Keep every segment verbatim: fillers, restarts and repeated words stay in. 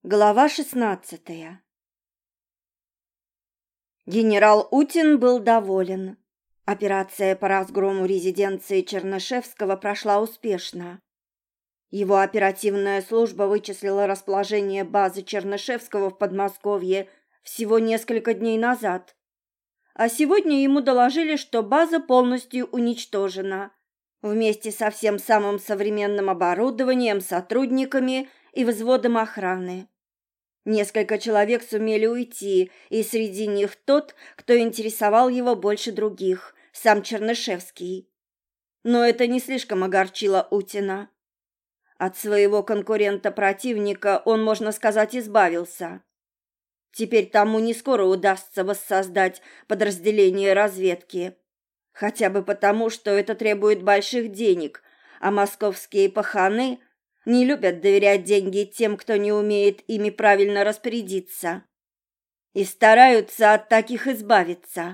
Глава шестнадцатая. Генерал Утин был доволен. Операция по разгрому резиденции Чернышевского прошла успешно. Его оперативная служба вычислила расположение базы Чернышевского в Подмосковье всего несколько дней назад. А сегодня ему доложили, что база полностью уничтожена, вместе со всем самым современным оборудованием, сотрудниками и взводом охраны. Несколько человек сумели уйти, и среди них тот, кто интересовал его больше других, сам Чернышевский. Но это не слишком огорчило Утина. От своего конкурента-противника он, можно сказать, избавился. Теперь тому не скоро удастся воссоздать подразделение разведки. Хотя бы потому, что это требует больших денег, а московские паханы не любят доверять деньги тем, кто не умеет ими правильно распорядиться, и стараются от таких избавиться.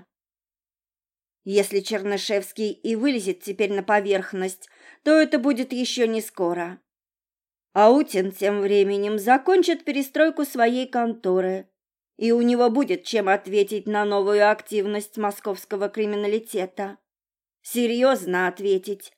Если Чернышевский и вылезет теперь на поверхность, то это будет еще не скоро. Аутин тем временем закончит перестройку своей конторы, и у него будет чем ответить на новую активность московского криминалитета. Серьезно ответить.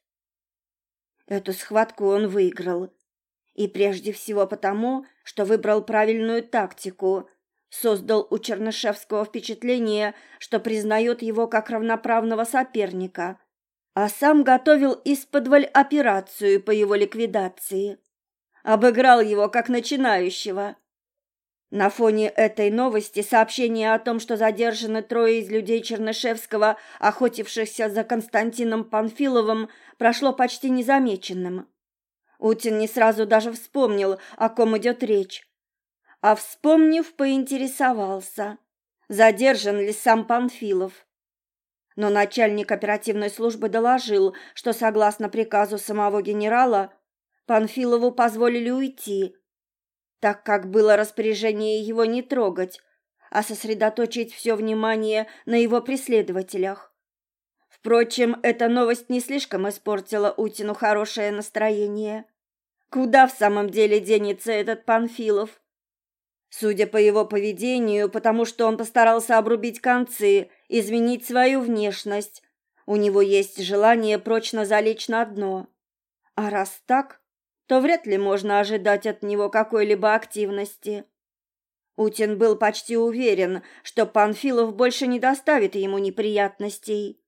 Эту схватку он выиграл. И прежде всего потому, что выбрал правильную тактику, создал у Чернышевского впечатление, что признает его как равноправного соперника, а сам готовил исподволь операцию по его ликвидации. Обыграл его как начинающего. На фоне этой новости сообщение о том, что задержаны трое из людей Чернышевского, охотившихся за Константином Панфиловым, прошло почти незамеченным. Утин не сразу даже вспомнил, о ком идет речь. А вспомнив, поинтересовался, задержан ли сам Панфилов. Но начальник оперативной службы доложил, что, согласно приказу самого генерала, Панфилову позволили уйти, так как было распоряжение его не трогать, а сосредоточить все внимание на его преследователях. Впрочем, эта новость не слишком испортила Утину хорошее настроение. Куда в самом деле денется этот Панфилов? Судя по его поведению, потому что он постарался обрубить концы, изменить свою внешность, у него есть желание прочно залечь на дно. А раз так, то вряд ли можно ожидать от него какой-либо активности. Утин был почти уверен, что Панфилов больше не доставит ему неприятностей.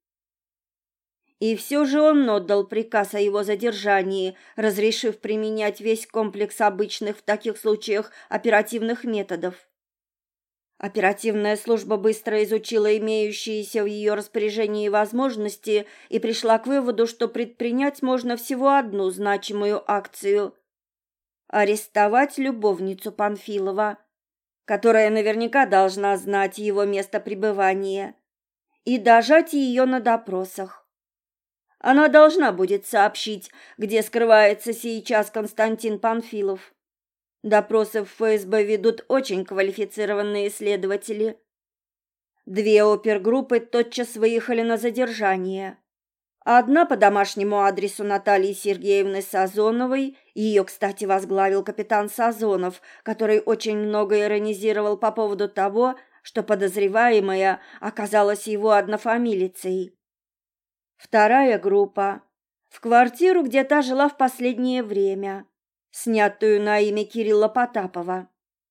И все же он отдал приказ о его задержании, разрешив применять весь комплекс обычных в таких случаях оперативных методов. Оперативная служба быстро изучила имеющиеся в ее распоряжении возможности и пришла к выводу, что предпринять можно всего одну значимую акцию – арестовать любовницу Панфилова, которая наверняка должна знать его место пребывания, и дожать ее на допросах. Она должна будет сообщить, где скрывается сейчас Константин Панфилов. Допросы в ФСБ ведут очень квалифицированные следователи. Две опергруппы тотчас выехали на задержание. Одна по домашнему адресу Натальи Сергеевны Сазоновой, ее, кстати, возглавил капитан Сазонов, который очень много иронизировал по поводу того, что подозреваемая оказалась его однофамилицей. Вторая группа в квартиру, где та жила в последнее время, снятую на имя Кирилла Потапова.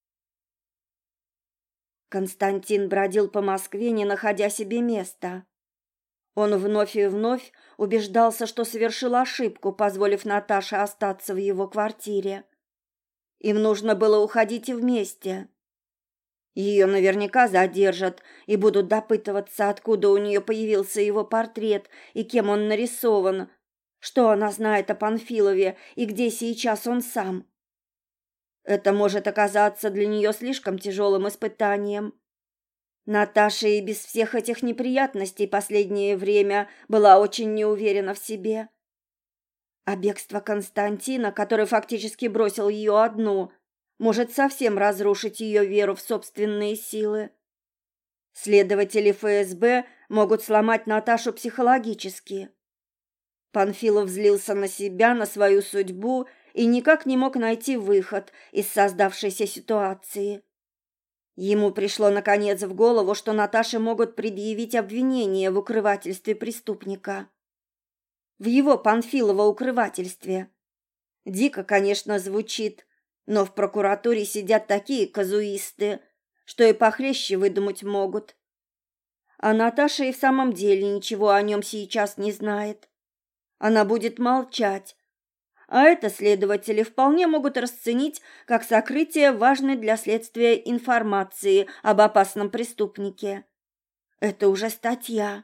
Константин бродил по Москве, не находя себе места. Он вновь и вновь убеждался, что совершил ошибку, позволив Наташе остаться в его квартире. Им нужно было уходить и вместе. Ее наверняка задержат и будут допытываться, откуда у нее появился его портрет и кем он нарисован, что она знает о Панфилове и где сейчас он сам. Это может оказаться для нее слишком тяжелым испытанием. Наташа и без всех этих неприятностей последнее время была очень неуверена в себе. А бегство Константина, который фактически бросил ее одну, может совсем разрушить ее веру в собственные силы. Следователи ФСБ могут сломать Наташу психологически. Панфилов злился на себя, на свою судьбу и никак не мог найти выход из создавшейся ситуации. Ему пришло наконец в голову, что Наташе могут предъявить обвинение в укрывательстве преступника. В его Панфилова укрывательстве. Дико, конечно, звучит, но в прокуратуре сидят такие казуисты, что и похлеще выдумать могут. А Наташа и в самом деле ничего о нем сейчас не знает. Она будет молчать, а это следователи вполне могут расценить как сокрытие важной для следствия информации об опасном преступнике. Это уже статья.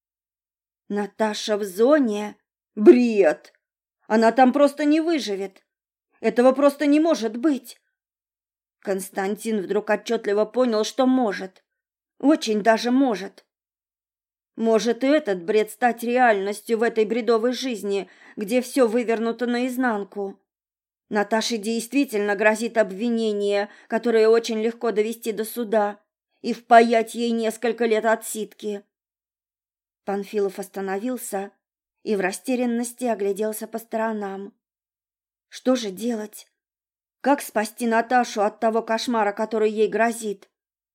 Наташа в зоне? Бред! Она там просто не выживет. Этого просто не может быть. Константин вдруг отчетливо понял, что может. Очень даже может. Может и этот бред стать реальностью в этой бредовой жизни, где все вывернуто наизнанку. Наташе действительно грозит обвинение, которое очень легко довести до суда и впаять ей несколько лет отсидки. Панфилов остановился и в растерянности огляделся по сторонам. Что же делать? Как спасти Наташу от того кошмара, который ей грозит?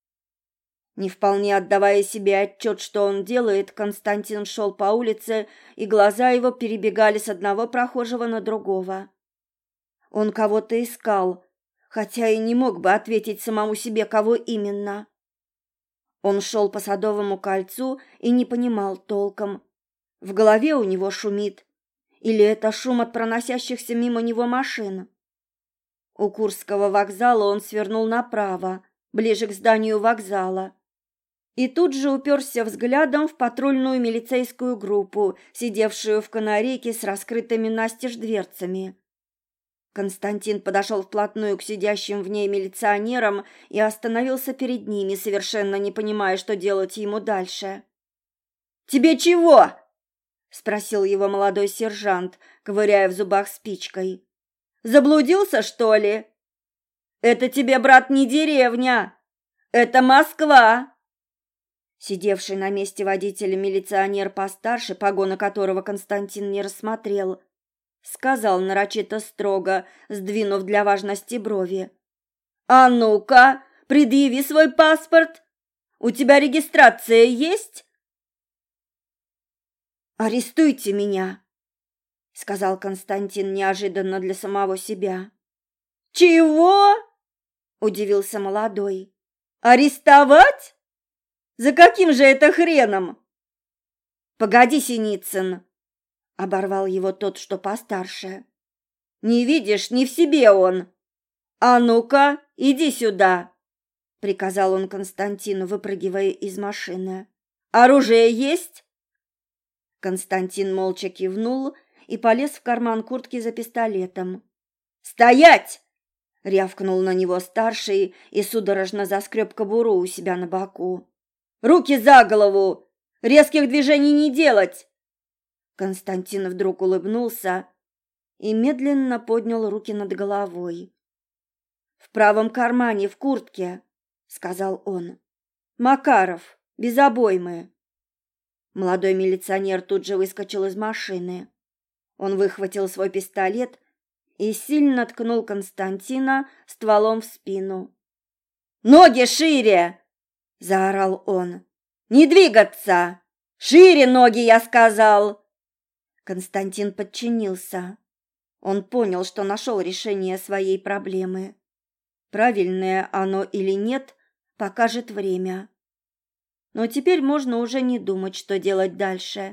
Не вполне отдавая себе отчет, что он делает, Константин шел по улице, и глаза его перебегали с одного прохожего на другого. Он кого-то искал, хотя и не мог бы ответить самому себе, кого именно. Он шел по Садовому кольцу и не понимал толком. В голове у него шумит, или это шум от проносящихся мимо него машин. У Курского вокзала он свернул направо, ближе к зданию вокзала. И тут же уперся взглядом в патрульную милицейскую группу, сидевшую в канарейке с раскрытыми настежь дверцами. Константин подошел вплотную к сидящим в ней милиционерам и остановился перед ними, совершенно не понимая, что делать ему дальше. «Тебе чего?» — спросил его молодой сержант, ковыряя в зубах спичкой. «Заблудился, что ли? Это тебе, брат, не деревня, это Москва!» Сидевший на месте водителя милиционер постарше, погоны которого Константин не рассмотрел, сказал нарочито строго, сдвинув для важности брови. «А ну-ка, предъяви свой паспорт! У тебя регистрация есть?» «Арестуйте меня!» — сказал Константин неожиданно для самого себя. «Чего?» — удивился молодой. «Арестовать? За каким же это хреном?» «Погоди, Синицын!» — оборвал его тот, что постарше. «Не видишь, не в себе он! А ну-ка, иди сюда!» — приказал он Константину, выпрыгивая из машины. «Оружие есть?» Константин молча кивнул и полез в карман куртки за пистолетом. «Стоять!» — рявкнул на него старший и судорожно заскреб кобуру у себя на боку. «Руки за голову! Резких движений не делать!» Константин вдруг улыбнулся и медленно поднял руки над головой. «В правом кармане, в куртке», — сказал он. «Макаров, без обоймы». Молодой милиционер тут же выскочил из машины. Он выхватил свой пистолет и сильно ткнул Константина стволом в спину. «Ноги шире!» — заорал он. «Не двигаться! Шире ноги, я сказал!» Константин подчинился. Он понял, что нашел решение своей проблемы. Правильное оно или нет, покажет время. Но теперь можно уже не думать, что делать дальше.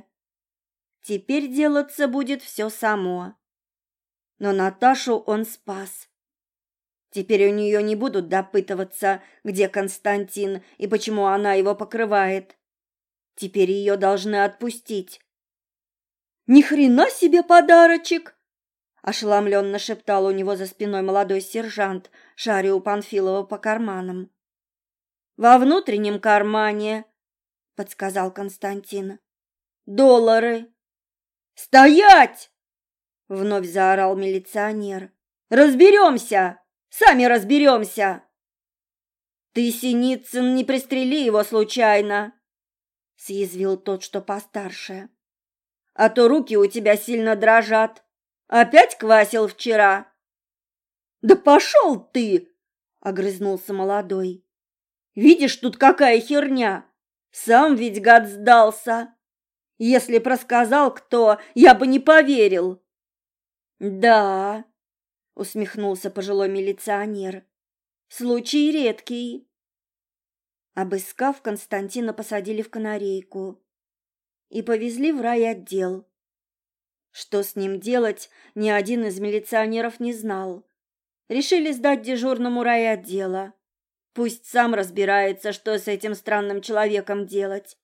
Теперь делаться будет все само. Но Наташу он спас. Теперь у нее не будут допытываться, где Константин и почему она его покрывает. Теперь ее должны отпустить. «Ни хрена себе подарочек!» — ошеломленно шептал у него за спиной молодой сержант, шаря у Панфилова по карманам. «Во внутреннем кармане», — подсказал Константин. «Доллары». «Стоять!» — вновь заорал милиционер. «Разберемся! Сами разберемся!» «Ты, Синицын, не пристрели его случайно!» — съязвил тот, что постарше. «А то руки у тебя сильно дрожат. Опять квасил вчера?» «Да пошел ты!» — огрызнулся молодой. «Видишь, тут какая херня! Сам ведь гад сдался! Если б рассказал кто, я бы не поверил!» «Да», — усмехнулся пожилой милиционер, — «случай редкий». Обыскав, Константина посадили в канарейку и повезли в райотдел. Что с ним делать, ни один из милиционеров не знал. Решили сдать дежурному райотдела. Пусть сам разбирается, что с этим странным человеком делать.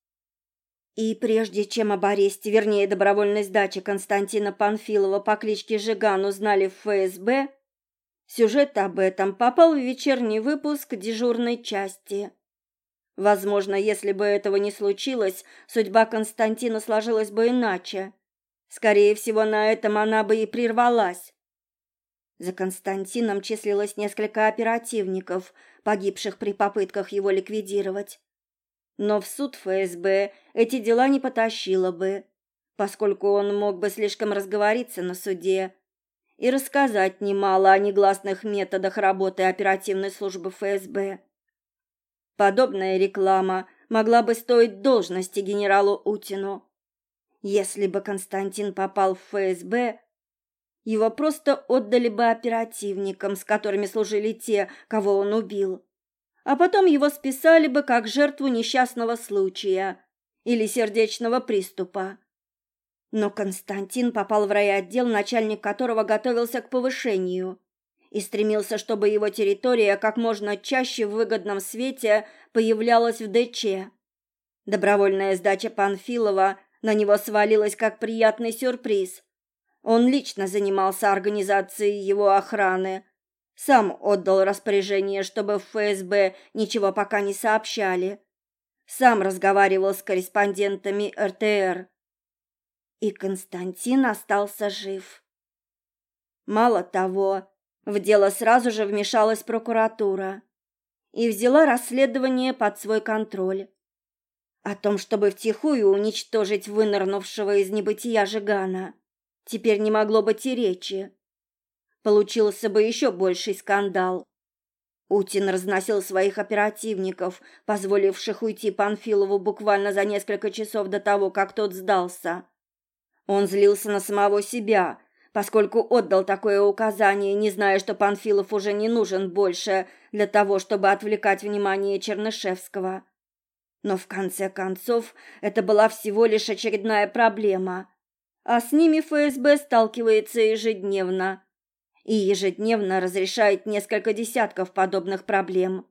И прежде чем об аресте, вернее, добровольной сдаче Константина Панфилова по кличке Жиган узнали в ФСБ, сюжет об этом попал в вечерний выпуск дежурной части. Возможно, если бы этого не случилось, судьба Константина сложилась бы иначе. Скорее всего, на этом она бы и прервалась. За Константином числилось несколько оперативников, погибших при попытках его ликвидировать. Но в суд ФСБ эти дела не потащило бы, поскольку он мог бы слишком разговориться на суде и рассказать немало о негласных методах работы оперативной службы ФСБ. Подобная реклама могла бы стоить должности генералу Утину. Если бы Константин попал в ФСБ, его просто отдали бы оперативникам, с которыми служили те, кого он убил, а потом его списали бы как жертву несчастного случая или сердечного приступа. Но Константин попал в райотдел, начальник которого готовился к повышению и стремился, чтобы его территория как можно чаще в выгодном свете появлялась в ДЧ. Добровольная сдача Панфилова на него свалилась как приятный сюрприз. Он лично занимался организацией его охраны, сам отдал распоряжение, чтобы в ФСБ ничего пока не сообщали, сам разговаривал с корреспондентами эр тэ эр. И Константин остался жив. Мало того, в дело сразу же вмешалась прокуратура и взяла расследование под свой контроль. О том, чтобы втихую уничтожить вынырнувшего из небытия Жигана, теперь не могло быть и речи. Получился бы еще больший скандал. Утин разносил своих оперативников, позволивших уйти Панфилову буквально за несколько часов до того, как тот сдался. Он злился на самого себя, поскольку отдал такое указание, не зная, что Панфилов уже не нужен больше для того, чтобы отвлекать внимание Чернышевского. Но в конце концов это была всего лишь очередная проблема, а с ними ФСБ сталкивается ежедневно и ежедневно разрешает несколько десятков подобных проблем.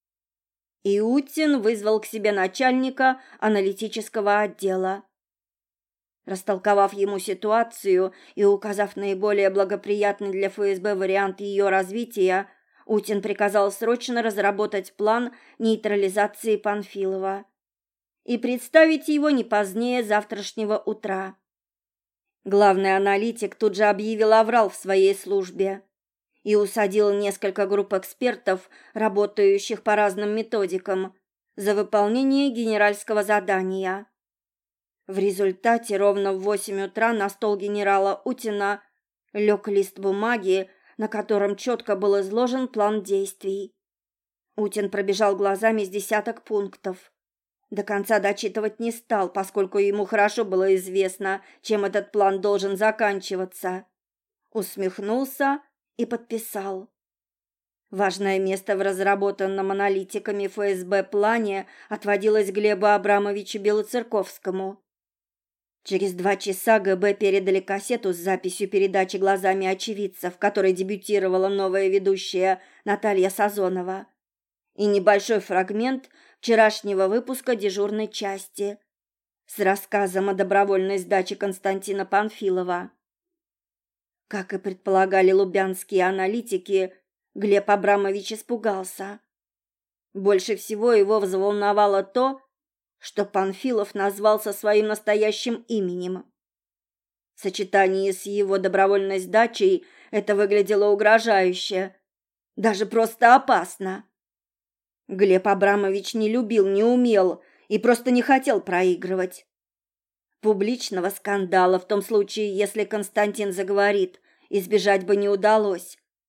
И Утин вызвал к себе начальника аналитического отдела. Растолковав ему ситуацию и указав наиболее благоприятный для ФСБ вариант ее развития, Утин приказал срочно разработать план нейтрализации Панфилова и представить его не позднее завтрашнего утра. Главный аналитик тут же объявил аврал в своей службе и усадил несколько групп экспертов, работающих по разным методикам, за выполнение генеральского задания. В результате ровно в восемь утра на стол генерала Утина лег лист бумаги, на котором четко был изложен план действий. Утин пробежал глазами с десяток пунктов. До конца дочитывать не стал, поскольку ему хорошо было известно, чем этот план должен заканчиваться. Усмехнулся и подписал. Важное место в разработанном аналитиками ФСБ плане отводилось Глебу Абрамовичу Белоцерковскому. Через два часа гэ бэ передали кассету с записью передачи глазами очевидца, в которой дебютировала новая ведущая Наталья Сазонова, и небольшой фрагмент вчерашнего выпуска дежурной части с рассказом о добровольной сдаче Константина Панфилова. Как и предполагали лубянские аналитики, Глеб Абрамович испугался. Больше всего его взволновало то, что Панфилов назвался своим настоящим именем. В сочетании с его добровольной сдачей это выглядело угрожающе, даже просто опасно. Глеб Абрамович не любил, не умел и просто не хотел проигрывать. Публичного скандала в том случае, если Константин заговорит, избежать бы не удалось.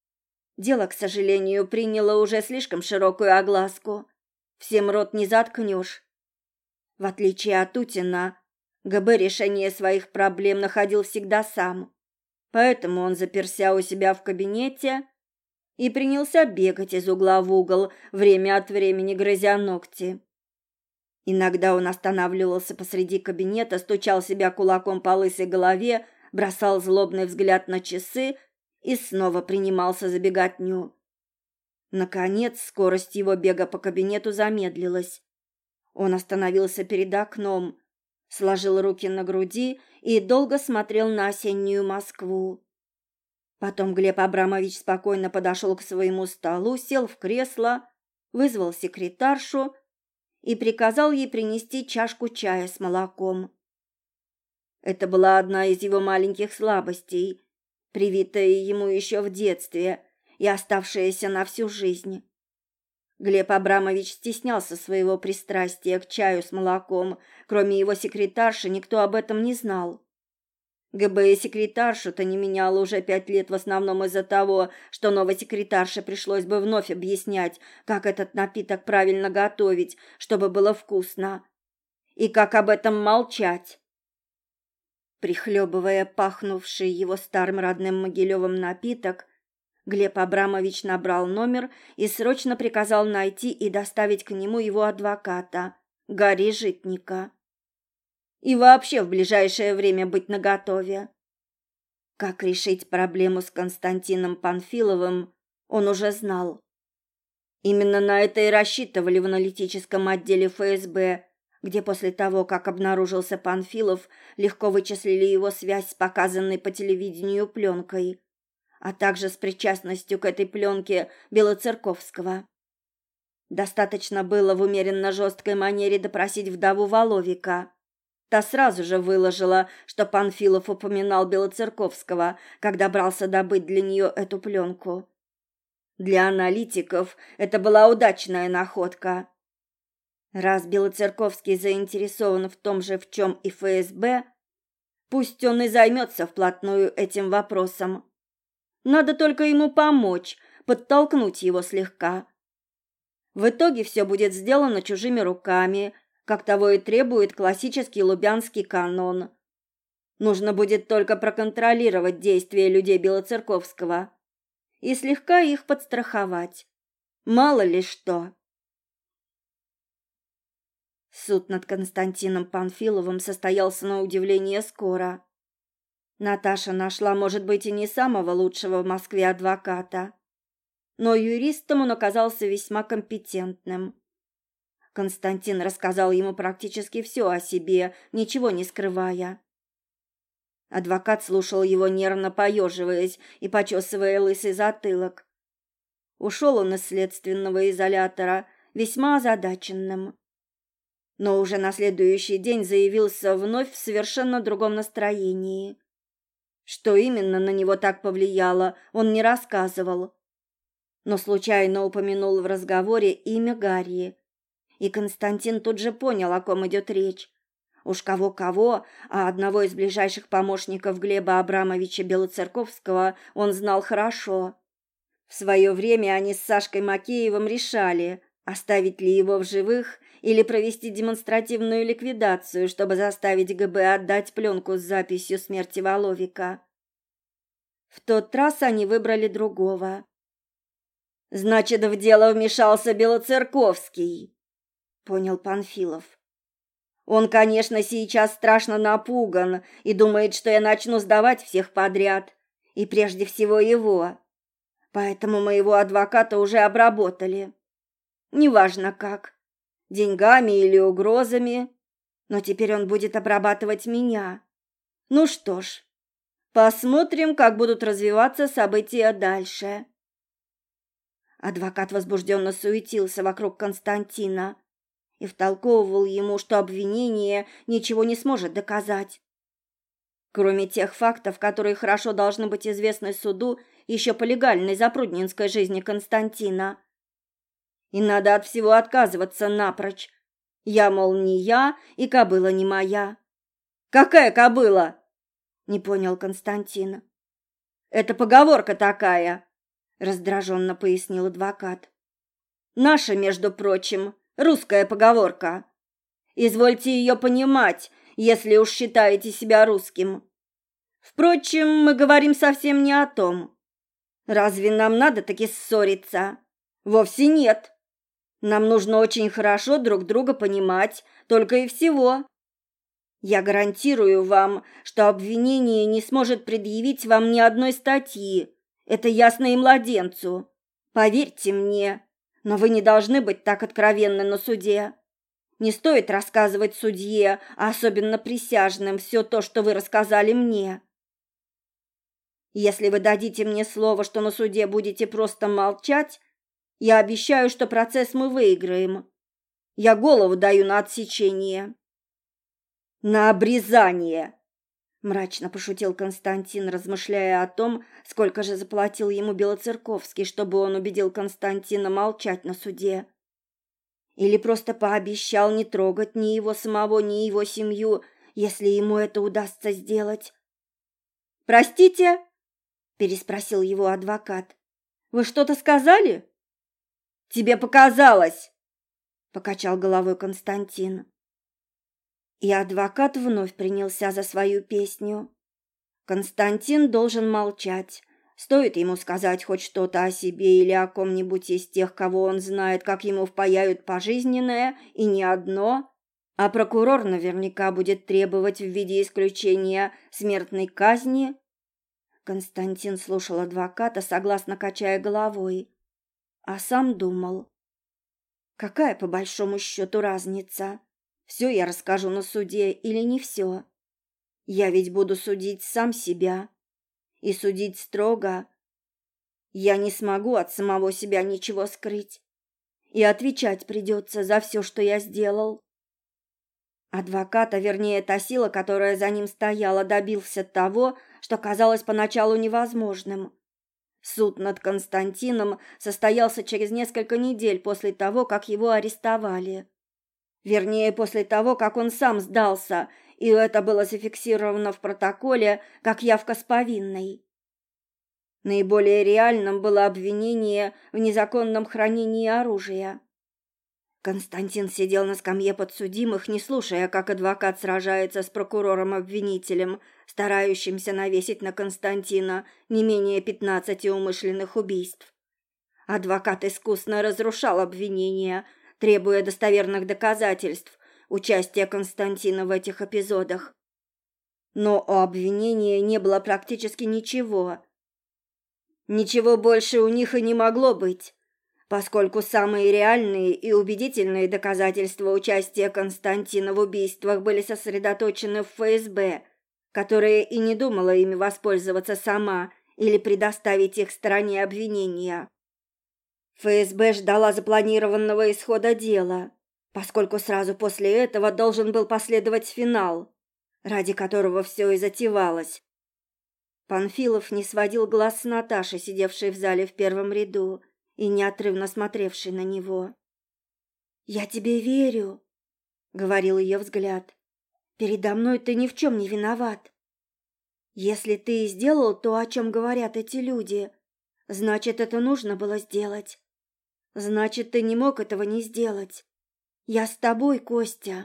Дело, к сожалению, приняло уже слишком широкую огласку. Всем рот не заткнешь. В отличие от Утина, ГБ решение своих проблем находил всегда сам. Поэтому он заперся у себя в кабинете и принялся бегать из угла в угол, время от времени грызя ногти. Иногда он останавливался посреди кабинета, стучал себя кулаком по лысой голове, бросал злобный взгляд на часы и снова принимался за беготню. Наконец, скорость его бега по кабинету замедлилась. Он остановился перед окном, сложил руки на груди и долго смотрел на осеннюю Москву. Потом Глеб Абрамович спокойно подошел к своему столу, сел в кресло, вызвал секретаршу и приказал ей принести чашку чая с молоком. Это была одна из его маленьких слабостей, привитая ему еще в детстве и оставшаяся на всю жизнь. Глеб Абрамович стеснялся своего пристрастия к чаю с молоком, кроме его секретарши никто об этом не знал. ГБ и секретаршу-то не меняла уже пять лет в основном из-за того, что новой секретарше пришлось бы вновь объяснять, как этот напиток правильно готовить, чтобы было вкусно, и как об этом молчать. Прихлебывая пахнувший его старым родным Могилевым напиток, Глеб Абрамович набрал номер и срочно приказал найти и доставить к нему его адвоката, Гарри Житника. И вообще в ближайшее время быть наготове. Как решить проблему с Константином Панфиловым, он уже знал. Именно на это и рассчитывали в аналитическом отделе ФСБ, где после того, как обнаружился Панфилов, легко вычислили его связь с показанной по телевидению пленкой, а также с причастностью к этой пленке Белоцерковского. Достаточно было в умеренно жесткой манере допросить вдову Воловика. Та сразу же выложила, что Панфилов упоминал Белоцерковского, когда брался добыть для нее эту пленку. Для аналитиков это была удачная находка. Раз Белоцерковский заинтересован в том же, в чем и ФСБ, пусть он и займется вплотную этим вопросом. Надо только ему помочь, подтолкнуть его слегка. В итоге все будет сделано чужими руками, как того и требует классический лубянский канон. Нужно будет только проконтролировать действия людей Белоцерковского и слегка их подстраховать. Мало ли что. Суд над Константином Панфиловым состоялся на удивление скоро. Наташа нашла, может быть, и не самого лучшего в Москве адвоката, но юристом он оказался весьма компетентным. Константин рассказал ему практически все о себе, ничего не скрывая. Адвокат слушал его, нервно поеживаясь и почесывая лысый затылок. Ушел он из следственного изолятора весьма озадаченным. Но уже на следующий день заявился вновь в совершенно другом настроении. Что именно на него так повлияло, он не рассказывал. Но случайно упомянул в разговоре имя Гарри. И Константин тут же понял, о ком идет речь. Уж кого-кого, а одного из ближайших помощников Глеба Абрамовича Белоцерковского он знал хорошо. В свое время они с Сашкой Макеевым решали, оставить ли его в живых или провести демонстративную ликвидацию, чтобы заставить ГБ отдать пленку с записью смерти Воловика. В тот раз они выбрали другого. «Значит, в дело вмешался Белоцерковский», — понял Панфилов. «Он, конечно, сейчас страшно напуган и думает, что я начну сдавать всех подряд, и прежде всего его. Поэтому моего адвоката уже обработали. Неважно как, деньгами или угрозами, но теперь он будет обрабатывать меня. Ну что ж, посмотрим, как будут развиваться события дальше». Адвокат возбужденно суетился вокруг Константина и втолковывал ему, что обвинение ничего не сможет доказать. Кроме тех фактов, которые хорошо должны быть известны суду еще по легальной запрудненской жизни Константина. И надо от всего отказываться напрочь. Я, мол, не я, и кобыла не моя. «Какая кобыла?» — не понял Константин. «Это поговорка такая. раздраженно пояснил адвокат. Наша, между прочим, русская поговорка. Извольте ее понимать, если уж считаете себя русским. Впрочем, мы говорим совсем не о том. Разве нам надо таки ссориться? Вовсе нет. Нам нужно очень хорошо друг друга понимать, только и всего. Я гарантирую вам, что обвинение не сможет предъявить вам ни одной статьи. Это ясно и младенцу. Поверьте мне, но вы не должны быть так откровенны на суде. Не стоит рассказывать судье, а особенно присяжным, все то, что вы рассказали мне. Если вы дадите мне слово, что на суде будете просто молчать, я обещаю, что процесс мы выиграем. Я голову даю на отсечение. На обрезание, мрачно пошутил Константин, размышляя о том, сколько же заплатил ему Белоцерковский, чтобы он убедил Константина молчать на суде. Или просто пообещал не трогать ни его самого, ни его семью, если ему это удастся сделать. «Простите?» – переспросил его адвокат. «Вы что-то сказали?» «Тебе показалось!» – покачал головой Константин. И адвокат вновь принялся за свою песню. Константин должен молчать. Стоит ему сказать хоть что-то о себе или о ком-нибудь из тех, кого он знает, как ему впаяют пожизненное, и не одно, а прокурор наверняка будет требовать в виде исключения смертной казни. Константин слушал адвоката, согласно качая головой, а сам думал: какая по большому счету разница? Все я расскажу на суде или не все? Я ведь буду судить сам себя. И судить строго. Я не смогу от самого себя ничего скрыть. И отвечать придется за все, что я сделал. Адвокат, а вернее та сила, которая за ним стояла, добился того, что казалось поначалу невозможным. Суд над Константином состоялся через несколько недель после того, как его арестовали. Вернее, после того, как он сам сдался, и это было зафиксировано в протоколе как явка с повинной. Наиболее реальным было обвинение в незаконном хранении оружия. Константин сидел на скамье подсудимых, не слушая, как адвокат сражается с прокурором-обвинителем, старающимся навесить на Константина не менее пятнадцати умышленных убийств. Адвокат искусно разрушал обвинения, требуя достоверных доказательств участия Константина в этих эпизодах. Но у обвинения не было практически ничего. Ничего больше у них и не могло быть, поскольку самые реальные и убедительные доказательства участия Константина в убийствах были сосредоточены в эф эс бэ, которая и не думала ими воспользоваться сама или предоставить их стороне обвинения. эф эс бэ ждала запланированного исхода дела, поскольку сразу после этого должен был последовать финал, ради которого все и затевалось. Панфилов не сводил глаз с Наташи, сидевшей в зале в первом ряду и неотрывно смотревшей на него. «Я тебе верю», — говорил ее взгляд. «Передо мной ты ни в чем не виноват. Если ты и сделал то, о чем говорят эти люди, значит, это нужно было сделать. Значит, ты не мог этого не сделать. Я с тобой, Костя».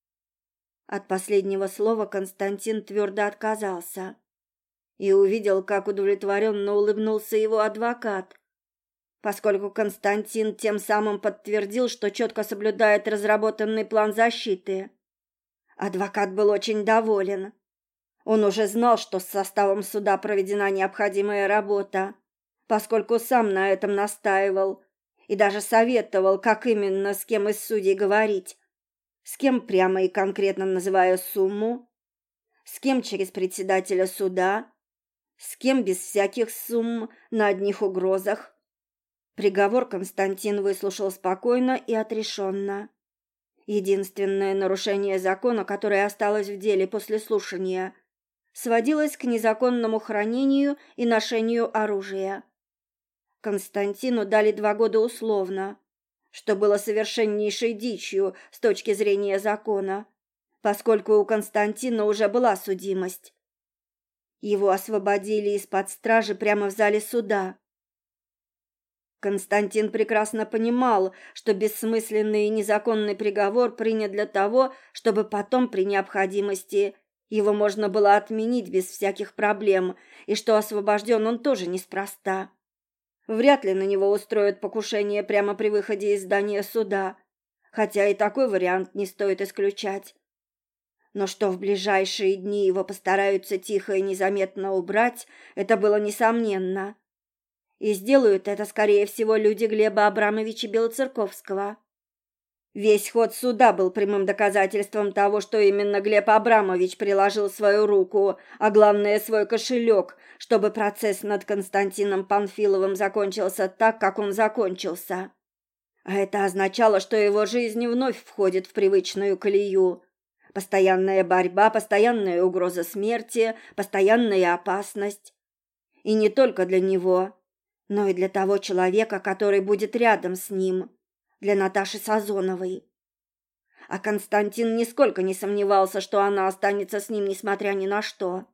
От последнего слова Константин твердо отказался и увидел, как удовлетворенно улыбнулся его адвокат, поскольку Константин тем самым подтвердил, что четко соблюдает разработанный план защиты. Адвокат был очень доволен. Он уже знал, что с составом суда проведена необходимая работа, поскольку сам на этом настаивал и даже советовал, как именно с кем из судей говорить, с кем прямо и конкретно называя сумму, с кем через председателя суда, с кем без всяких сумм на одних угрозах. Приговор Константин выслушал спокойно и отрешенно. Единственное нарушение закона, которое осталось в деле после слушания, сводилось к незаконному хранению и ношению оружия. Константину дали два года условно, что было совершеннейшей дичью с точки зрения закона, поскольку у Константина уже была судимость. Его освободили из-под стражи прямо в зале суда. Константин прекрасно понимал, что бессмысленный и незаконный приговор принят для того, чтобы потом при необходимости его можно было отменить без всяких проблем, и что освобожден он тоже неспроста. Вряд ли на него устроят покушение прямо при выходе из здания суда, хотя и такой вариант не стоит исключать. Но что в ближайшие дни его постараются тихо и незаметно убрать, это было несомненно. И сделают это, скорее всего, люди Глеба Абрамовича Белоцерковского. Весь ход суда был прямым доказательством того, что именно Глеб Абрамович приложил свою руку, а главное свой кошелек, чтобы процесс над Константином Панфиловым закончился так, как он закончился. А это означало, что его жизнь вновь входит в привычную колею. Постоянная борьба, постоянная угроза смерти, постоянная опасность. И не только для него, но и для того человека, который будет рядом с ним, для Наташи Сазоновой. А Константин нисколько не сомневался, что она останется с ним, несмотря ни на что.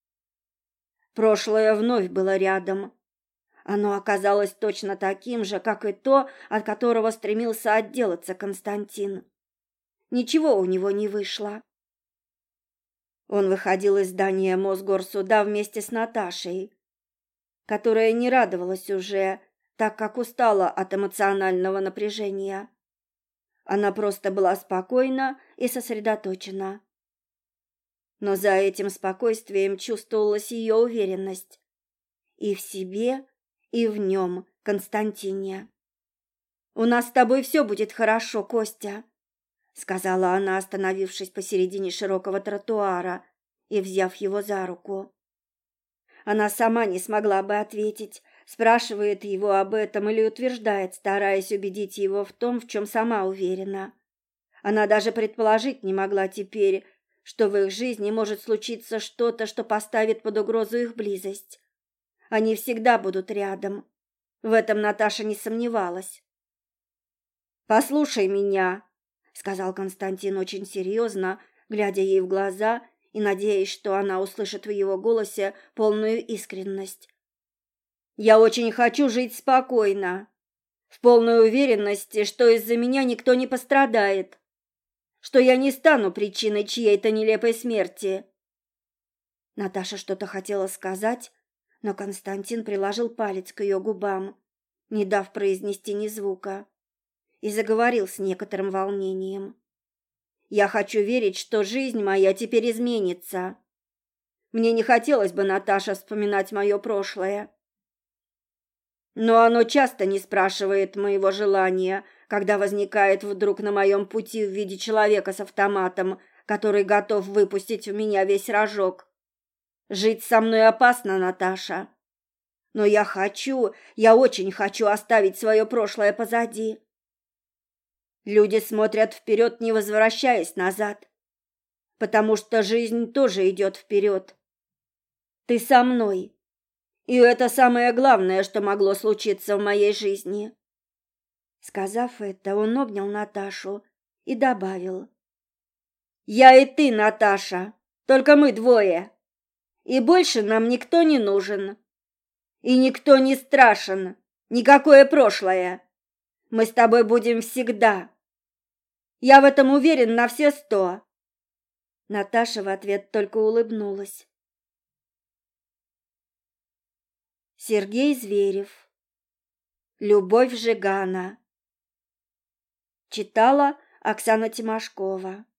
Прошлое вновь было рядом. Оно оказалось точно таким же, как и то, от которого стремился отделаться Константин. Ничего у него не вышло. Он выходил из здания Мосгорсуда вместе с Наташей, которая не радовалась уже, так как устала от эмоционального напряжения. Она просто была спокойна и сосредоточена. Но за этим спокойствием чувствовалась ее уверенность. И в себе, и в нем, Константине. «У нас с тобой все будет хорошо, Костя», — сказала она, остановившись посередине широкого тротуара и взяв его за руку. Она сама не смогла бы ответить, спрашивает его об этом или утверждает, стараясь убедить его в том, в чем сама уверена. Она даже предположить не могла теперь, что в их жизни может случиться что-то, что поставит под угрозу их близость. Они всегда будут рядом. В этом Наташа не сомневалась. «Послушай меня», — сказал Константин очень серьезно, глядя ей в глаза и надеясь, что она услышит в его голосе полную искренность. «Я очень хочу жить спокойно, в полной уверенности, что из-за меня никто не пострадает, что я не стану причиной чьей-то нелепой смерти». Наташа что-то хотела сказать, но Константин приложил палец к ее губам, не дав произнести ни звука, и заговорил с некоторым волнением. «Я хочу верить, что жизнь моя теперь изменится. Мне не хотелось бы, Наташа, вспоминать мое прошлое. Но оно часто не спрашивает моего желания, когда возникает вдруг на моем пути в виде человека с автоматом, который готов выпустить в меня весь рожок. Жить со мной опасно, Наташа. Но я хочу, я очень хочу оставить свое прошлое позади. Люди смотрят вперед, не возвращаясь назад, потому что жизнь тоже идет вперед. Ты со мной, и это самое главное, что могло случиться в моей жизни». Сказав это, он обнял Наташу и добавил: «Я и ты, Наташа, только мы двое, и больше нам никто не нужен, и никто не страшен, никакое прошлое. Мы с тобой будем всегда. Я в этом уверен на все сто». Наташа в ответ только улыбнулась. Сергей Зверев. Любовь Жигана. Читала Оксана Тимошкова.